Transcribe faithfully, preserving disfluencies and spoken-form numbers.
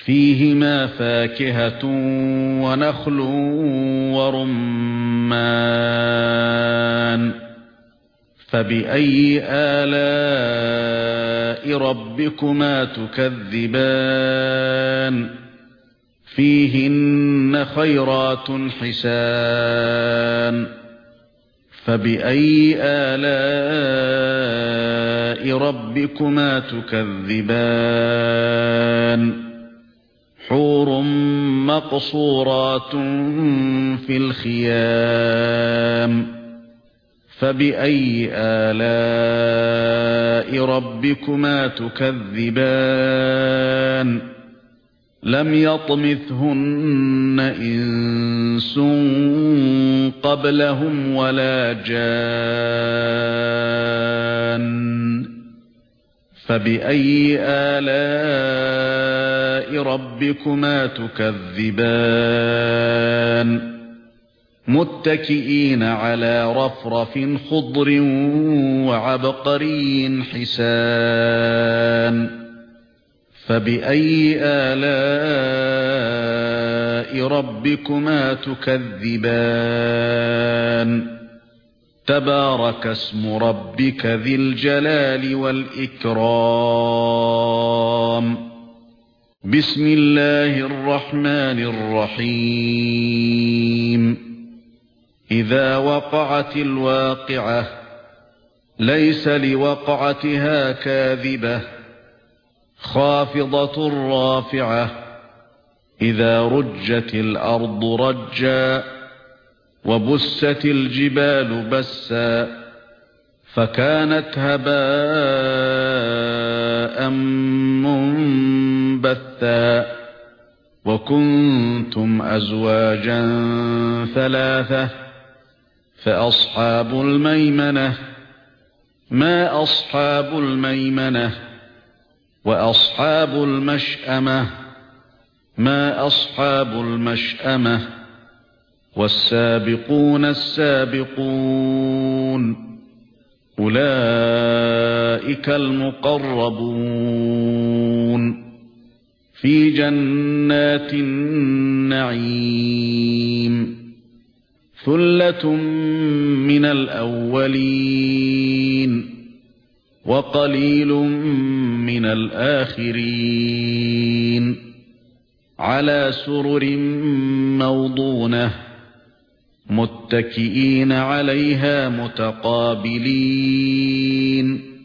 فيهما فاكهة ونخل ورمان فبأي آلاء ربكما تكذبان فيهن خيرات حسان فبأي آلاء ربكما تكذبان حور مقصورات في الخيام فبأي آلاء ربكما تكذبان لم يطمثهن إنس قبلهم ولا جان فبأي آلاء ربكما تكذبان متكئين على رفرف خضر وعبقري حسان فبأي آلاء ربكما تكذبان تبارك اسم ربك ذي الجلال والإكرام بسم الله الرحمن الرحيم إذا وقعت الواقعة ليس لوقعتها كاذبة خافضة رافعة إذا رجت الأرض رجا وبست الجبال بسا فكانت هباء منبثا وكنتم أزواجا ثلاثة فأصحاب الميمنة ما أصحاب الميمنة وأصحاب المشأمة ما أصحاب المشأمة والسابقون السابقون أولئك المقربون في جنات النعيم ثلة من الأولين وقليل من الآخرين على سرر موضونة متكئين عليها متقابلين